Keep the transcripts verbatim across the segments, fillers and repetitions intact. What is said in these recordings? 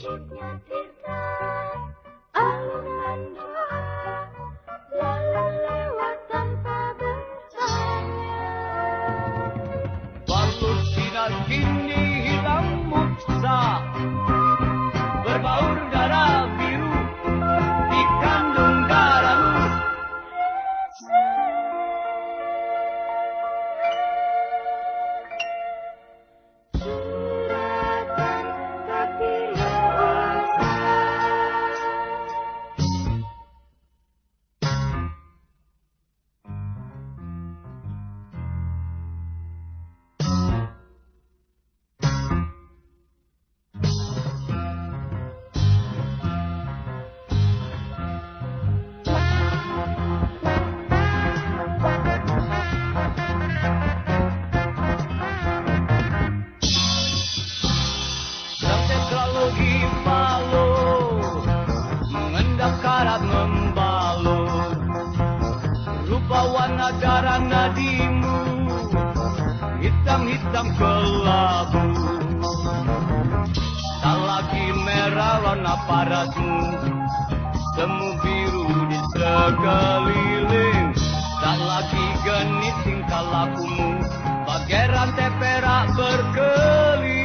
sedikitnya tirta alunan doa, lalu lewat tanpa bertanya. Palestina kini hilang muksa, berbaur darah biru dikandung darahmu. Suratan tapi luasa. Teknologi Palu mengendap karat membalur, rupa warna darah nadimu hitam-hitam kelabu. Tak lagi merah warna parasmu, semu biru di sekeliling. Tak lagi genit tingkah lakumu, bagai rantai perak berkeliling.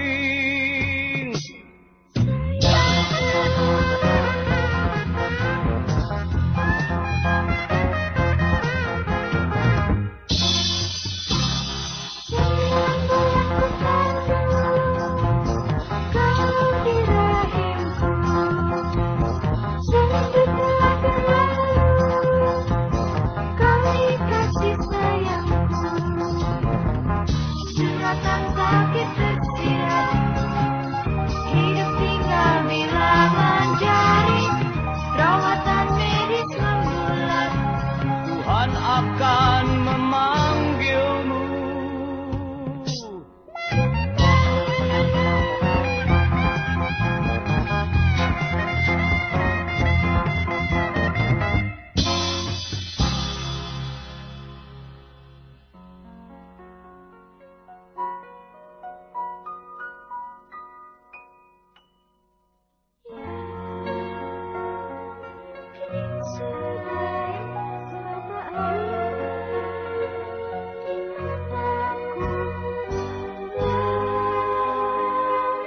Suratan sakit tersirat, hidup tinggal bila mencari perawatan medis membulat. Tuhan akan memanggilmu.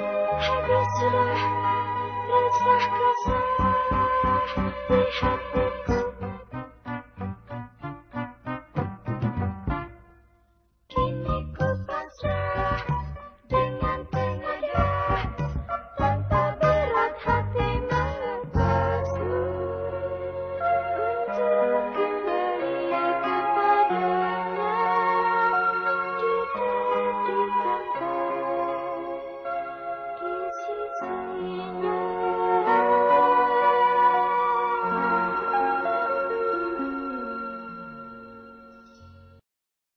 Sudah resah kesah, lihat